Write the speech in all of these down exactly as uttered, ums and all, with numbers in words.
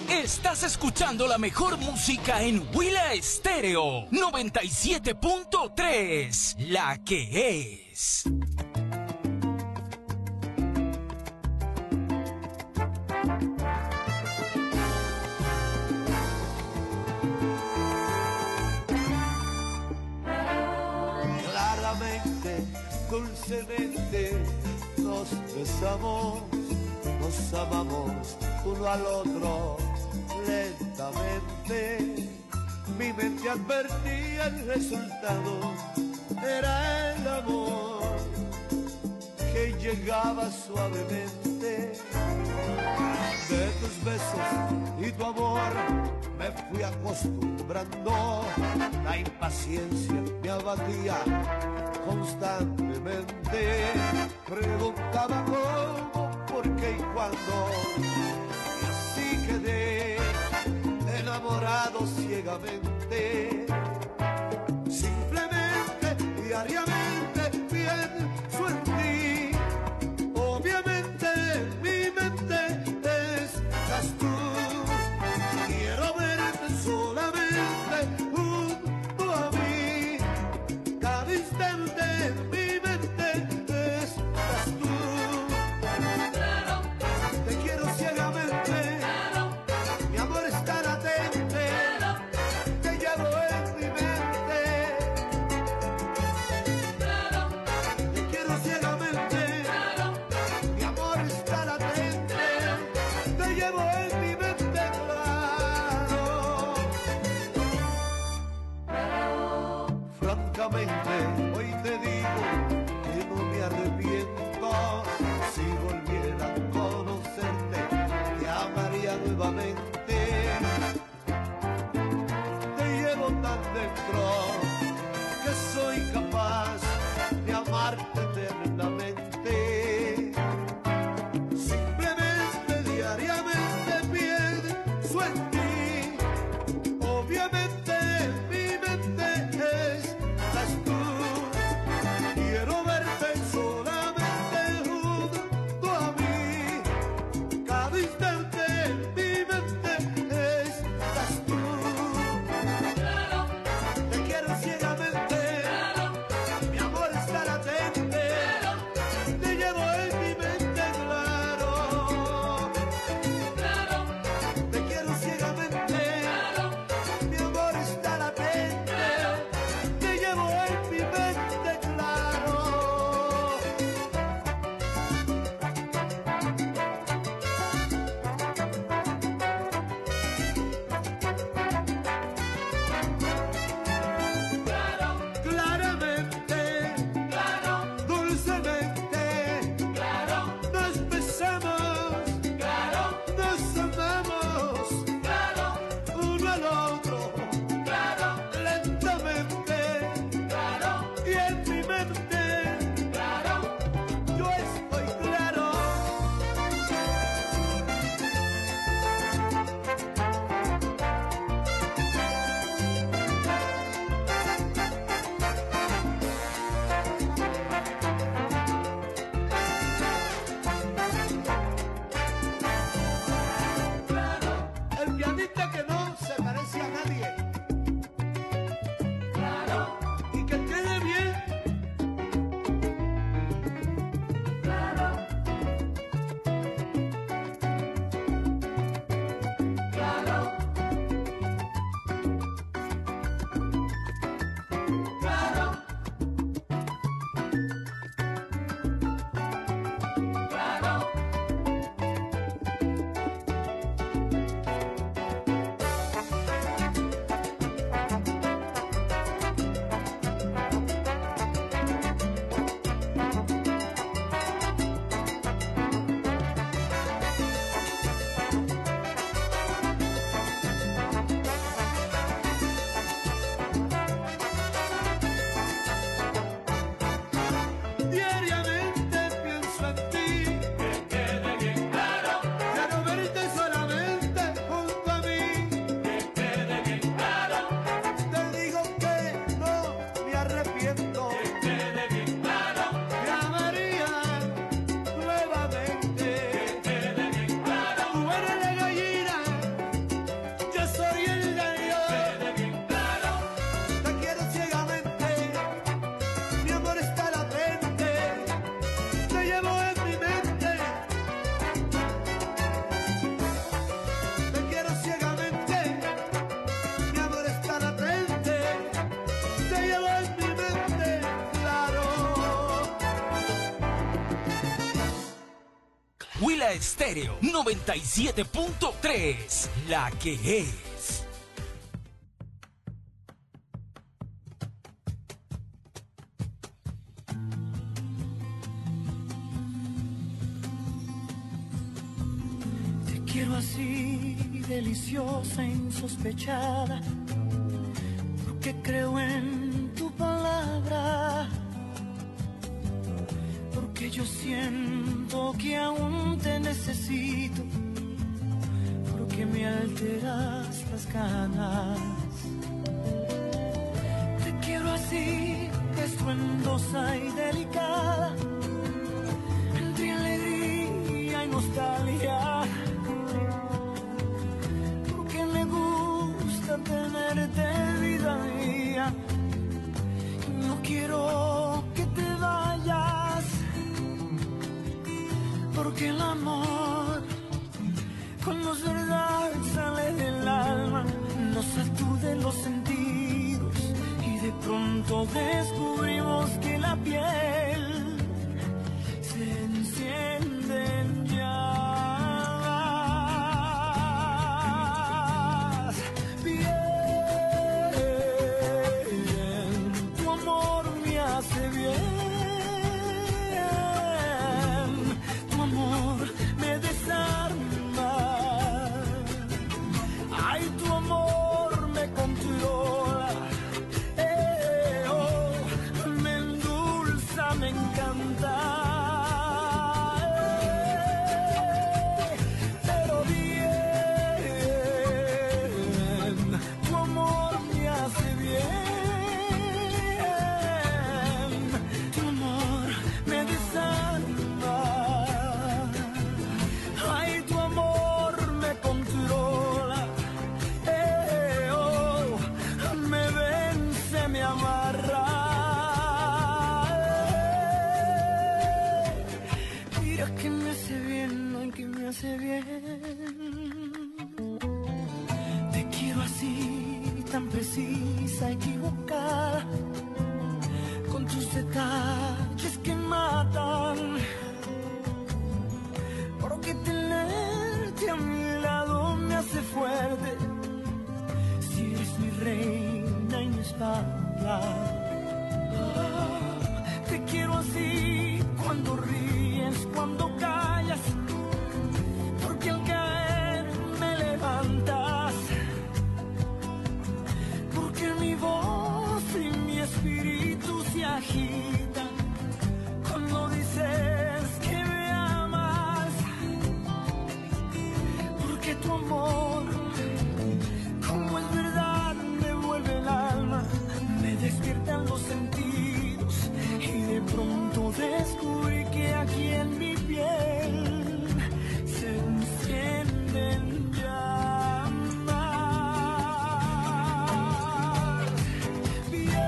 Estás escuchando la mejor música en Huila Estéreo noventa y siete punto tres, la que es. Claramente, dulcemente, nos besamos, nos amamos uno al otro lentamente. Mi mente advertía el resultado, era el amor que llegaba suavemente. De tus besos y tu amor me fui acostumbrando, la impaciencia me abatía constantemente. Preguntaba cómo, por qué y cuándo, y así quedé enamorado ciegamente. Simplemente, diariamente pienso en ti. Obviamente en mi mente estás tú. Quiero verte solamente junto a mí. Cada instante en mi mente estás tú. Te quiero ciegamente. Mi amor está latente. Te llevo en mi mente. Te quiero ciegamente. Mi amor está latente. Te llevo en mi mente, claro. Francamente, hoy te digo que no me arrepiento. Si volviera a conocerte, te amaría nuevamente. Te llevo tan dentro que soy capaz de amarte eternamente. Simplemente, diariamente pienso en ti. Obviamente en mi mente estás tú. Quiero verte solamente junto a mí. Cada instante en mi mente estás tú. Te quiero ciegamente. Mi amor está latente. Te llevo en mi mente, claro. Te quiero ciegamente. Mi amor está latente. Te llevo en mi mente, claro. Claramente, dulcemente, nos besamos, nos amamos, uno al otro, lentamente, y en mi mente, yo estoy claro. El pianista que no se parece a nadie. Y que quede bien. Huila Estéreo noventa y siete punto tres, la que es. Te quiero así, deliciosa, insospechada, porque creo en tu palabra. Porque yo siento que aún te necesito, porque me alteras las ganas. Te quiero así, estruendosa y delicada, entre alegría y nostalgia, porque me gusta tenerte, vida mía. No quiero que te vayas, porque el amor, cuando es verdad, sale del alma, nos sacude los sentidos y de pronto descubrimos que la piel se enciende en llamas. Bien, tu amor me hace bien. Me desarma, ay, tu amor me controla, eh, oh, me endulza, me encanta, eh, pero bien, tu amor me hace bien, tu amor me desarma. Te quiero así, tan precisa, equivocada, con tus detalles que matan, porque tenerte a mi lado me hace fuerte, si eres mi reina y mi espada. Oh, te quiero así, cuando ríes, cuando callas, porque al caer me levantas, porque mi voz y mi espíritu se agitan cuando dices que me amas, porque tu amor, como es verdad, me vuelve el alma, me despiertan los sentidos y de pronto descubrí que aquí en mi piel se encienden llamas. Bien,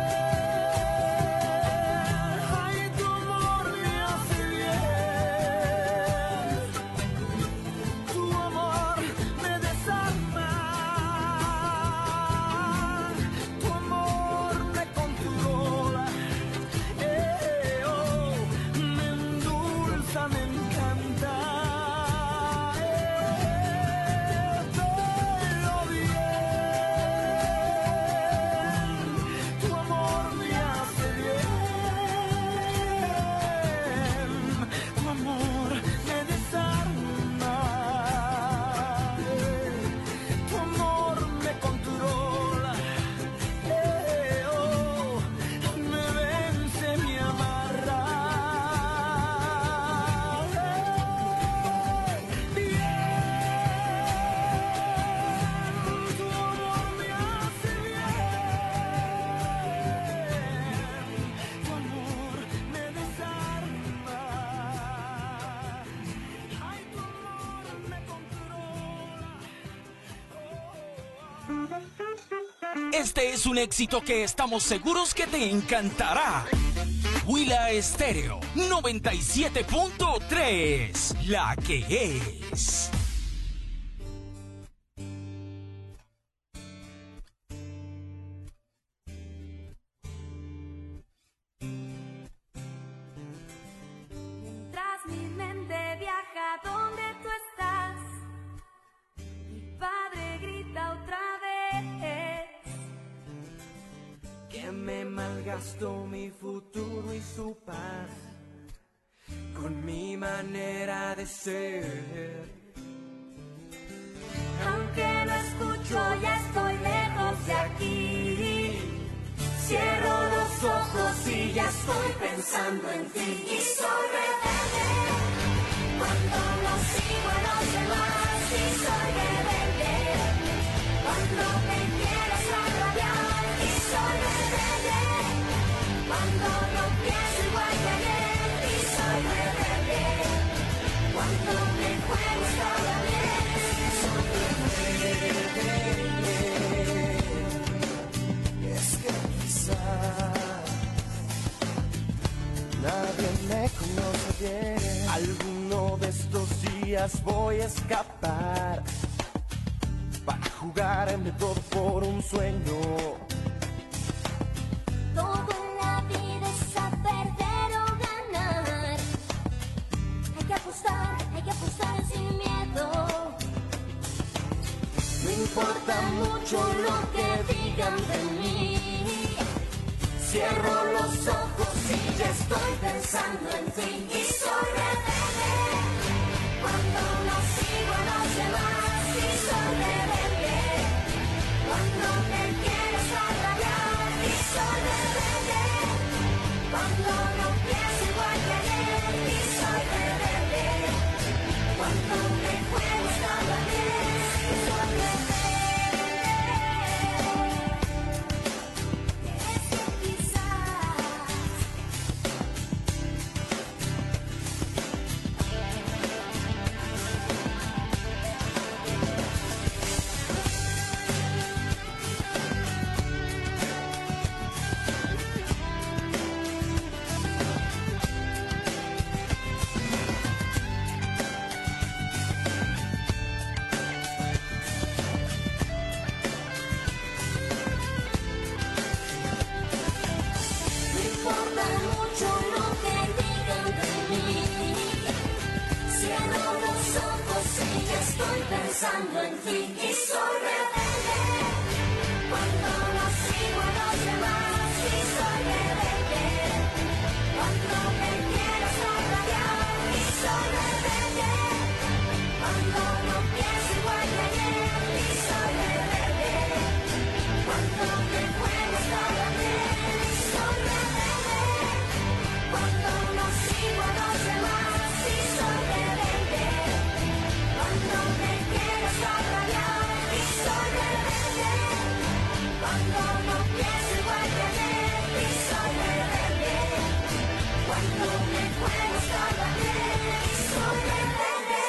ay, tu amor me hace bien, tu amor me desarma, tu amor me controla, eh, oh, me endulza, me encanta. Este es un éxito que estamos seguros que te encantará. Huila Estéreo noventa y siete punto tres, la que es. Mientras mi mente viaja gastó mi futuro y su paz con mi manera de ser. Aunque no escucho, ya estoy lejos de aquí. Cierro los ojos y ya estoy pensando en ti. Y soy rebelde cuando no sigo a los demás. Y soy rebelde cuando me quieres arrabiar. Y soy rebelde cuando no pienso igual que ayer. Y soy rebelde cuando me juego estaba bien. Soy rebelde. Es que quizás nadie me conoce bien. Alguno de estos días voy a escapar para jugarme todo por un sueño. Todo en la vida es a perder o ganar. Hay que apostar, hay que apostar sin miedo. No importa mucho lo que digan de mí. Cierro los ojos y ya estoy pensando en ti. Y soy rebelde cuando no sigo a los demás. Y soy rebelde cuando me quieres arrabiar. Y soy rebelde cuando no pienso igual que ayer. Y soy rebelde cuando me juego estaba bien. Y soy rebelde. Es que quizás no importa mucho lo que digan de mí. Cierro los ojos y ya estoy pensando en ti. Y soy rebelde cuando no sigo a los demás. Y soy rebelde cuando me quieres arrabiar. Y soy rebelde cuando no pienso igual que ayer. Y soy rebelde cuando me juego estaba bien. Y soy rebelde cuando no sigo a los demás. Y soy rebelde cuando me quieres arrabiar. Y soy rebelde cuando no pienso igual que ayer. Y soy rebelde cuando me juego estaba bien. Y soy rebelde.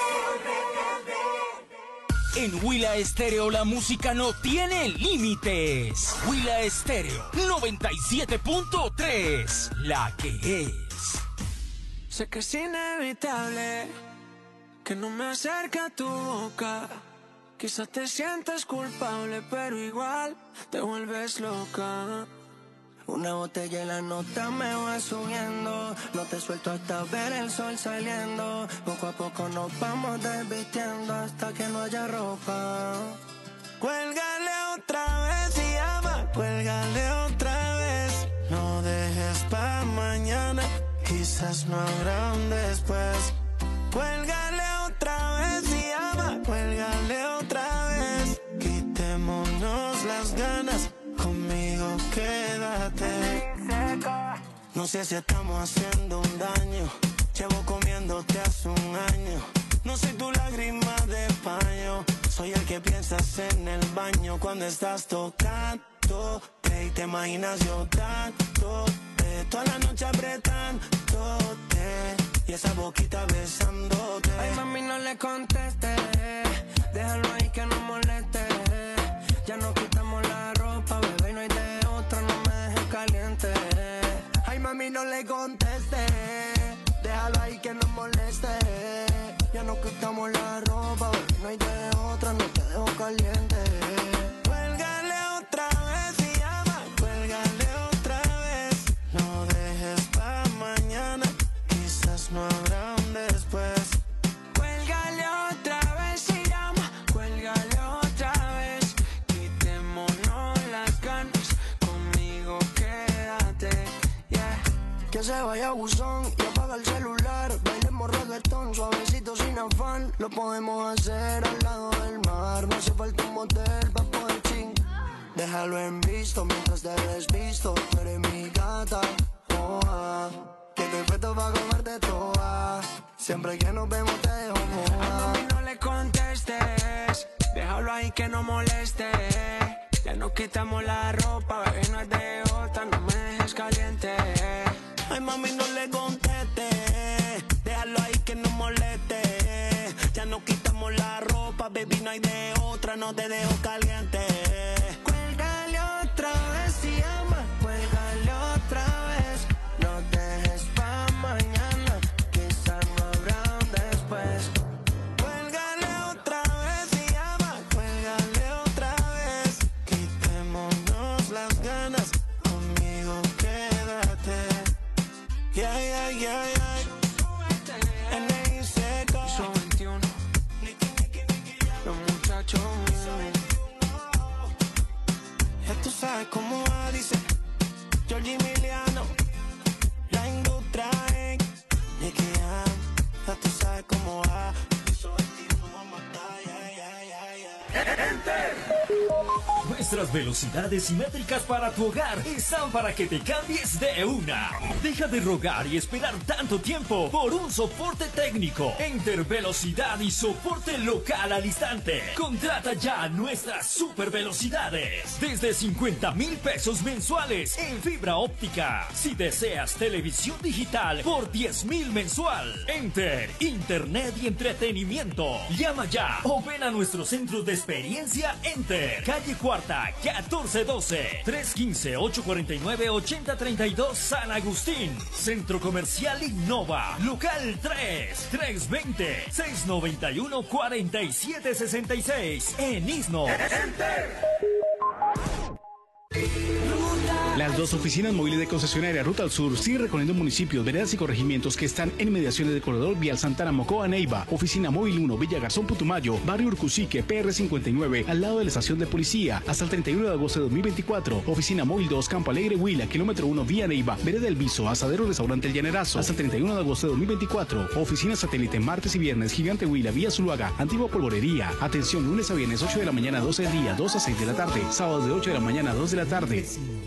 En Huila Estéreo la música no tiene límites. Huila Estéreo noventa y siete punto tres, la que es. Sé que es inevitable que no me acerque a tu boca. Quizás te sientes culpable, pero igual te vuelves loca. Una botella y la nota me va subiendo. No te suelto hasta ver el sol saliendo. Poco a poco nos vamos desvistiendo hasta que no haya ropa. Cuélgale otra vez y llama, cuélgale otra vez. No dejes pa' mañana, quizás no habrá un después. Cuélgale otra vez y llama, cuélgale otra vez. Quitémonos las ganas, conmigo quédate. No sé si estamos haciendo un daño. Llevo comiéndote hace un año. No soy tu lágrima de paño. Soy el que piensas en el baño cuando estás tocándote. Y te imaginas yo dándote toda la noche apretándote. Y esa boquita besándote. Ay, mami, no le contestes. Déjalo ahí que no moleste. Ya nos quitamos la ropa, bebé, y no hay de otra, no me dejes caliente. Ay, mami, no le conteste. Déjalo ahí que no moleste. Ya nos quitamos la ropa, bebé, no hay de otra, no te dejo caliente. Cuélgale otra vez y llama, cuélgale otra vez. No dejes pa' mañana, quizás no habrá un después. Cuélgale otra vez y llama, cuélgale otra vez. Quitémonos las ganas, conmigo quédate. se vaya a buzón y apaga el celular. Bailemos reggaetón, suavecito sin afán. Lo podemos hacer al lado del mar. No hace falta un motel pa' poder ching. Déjalo en visto mientras te desvisto. Tú eres mi gata, oh, ah. Que estoy puesto pa' comerte toda. Siempre que nos vemos te dejo moja. A mami no le contestes, déjalo ahí que no moleste. Ya nos quitamos la ropa, bebé, no es de otra, no me dejes caliente. Ay, mami, no le contestes, déjalo ahí que no moleste. Ya nos quitamos la ropa, baby, no hay de otra, no te dejo caliente. Cuélgale otra vez si ama, cuélgale otra vez. No dejes pa' mañana, quizás no habrá un después. Cuélgale otra vez si ama, cuélgale otra vez. Quitémonos las ganas, conmigo quédate. Yeah, yeah, yeah, yeah. N I C K Piso veintiuno. Los muchachos. Ya tú sabes cómo va, dice Giorgi Emiliano. La industria en Nicky Jam. Ya tú sabes cómo va. Piso veintiuno, vamos a matar, yeah, yeah, yeah, yeah. ¡Enter! Nuestras velocidades simétricas para tu hogar están para que te cambies de una. Deja de rogar y esperar tanto tiempo por un soporte técnico. Enter Velocidad y soporte local al instante. Contrata ya nuestras super velocidades desde cincuenta mil pesos mensuales en fibra óptica. Si deseas televisión digital por diez mil mensual. Enter Internet y entretenimiento. Llama ya o ven a nuestros centros de experiencia Enter. Calle Cuarta, catorce doce, trescientos quince, ochocientos cuarenta y nueve, ochenta treinta y dos, San Agustín. Centro Comercial Innova, local tres, trescientos veinte, seiscientos noventa y uno, cuarenta y siete sesenta y seis, en Isno. Las dos oficinas móviles de concesionaria Ruta al Sur siguen recorriendo municipios, veredas y corregimientos que están en inmediaciones del corredor Vial Santana Mocoa Neiva. Oficina móvil uno, Villa Garzón Putumayo, Barrio Urcusique, P R cincuenta y nueve, al lado de la estación de policía, hasta el treinta y uno de agosto de dos mil veinticuatro. Oficina móvil dos, Campo Alegre, Huila, kilómetro uno, Vía Neiva, Vereda del Viso, Asadero Restaurante El Llanerazo, hasta el treinta y uno de agosto de dos mil veinticuatro. Oficina satélite martes y viernes, Gigante Huila, Vía Zuluaga, Antigua Polvorería. Atención, lunes a viernes, ocho de la mañana, doce del día, dos a seis de la tarde. Sábados de ocho de la mañana, dos de la tarde.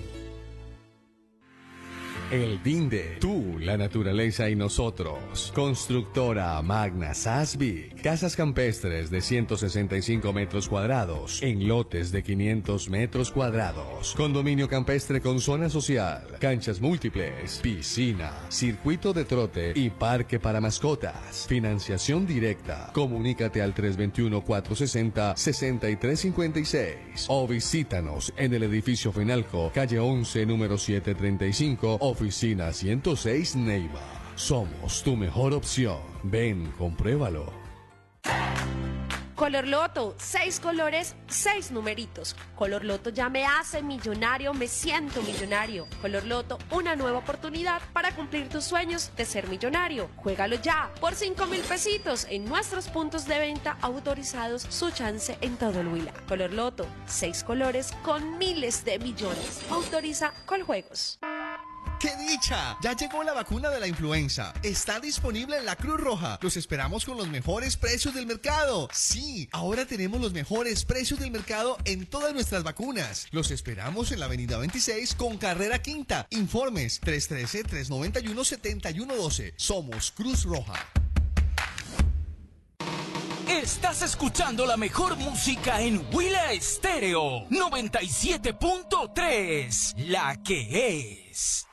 El Dinde, tú, la naturaleza y nosotros. Constructora Magna Sasvik. Casas campestres de ciento sesenta y cinco metros cuadrados en lotes de quinientos metros cuadrados. Condominio campestre con zona social, canchas múltiples, piscina, circuito de trote y parque para mascotas. Financiación directa. Comunícate al tres dos uno, cuatro seis cero, seis tres cinco seis o visítanos en el edificio Fenalco, calle once, número setecientos treinta y cinco, Oficina ciento seis Neiva. Somos tu mejor opción. Ven, compruébalo. Color Loto, seis colores, seis numeritos. Color Loto ya me hace millonario, me siento millonario. Color Loto, una nueva oportunidad para cumplir tus sueños de ser millonario. Juégalo ya por cinco mil pesitos en nuestros puntos de venta autorizados. Su chance en todo el Huila. Color Loto, seis colores con miles de millones. Autoriza Coljuegos. ¡Qué dicha! Ya llegó la vacuna de la influenza. Está disponible en la Cruz Roja. Los esperamos con los mejores precios del mercado. Sí, ahora tenemos los mejores precios del mercado en todas nuestras vacunas. Los esperamos en la avenida veintiséis con carrera quinta. Informes tres uno tres, tres nueve uno, siete uno uno dos. Somos Cruz Roja. Estás escuchando la mejor música en Huila Estéreo noventa y siete punto tres, la que es.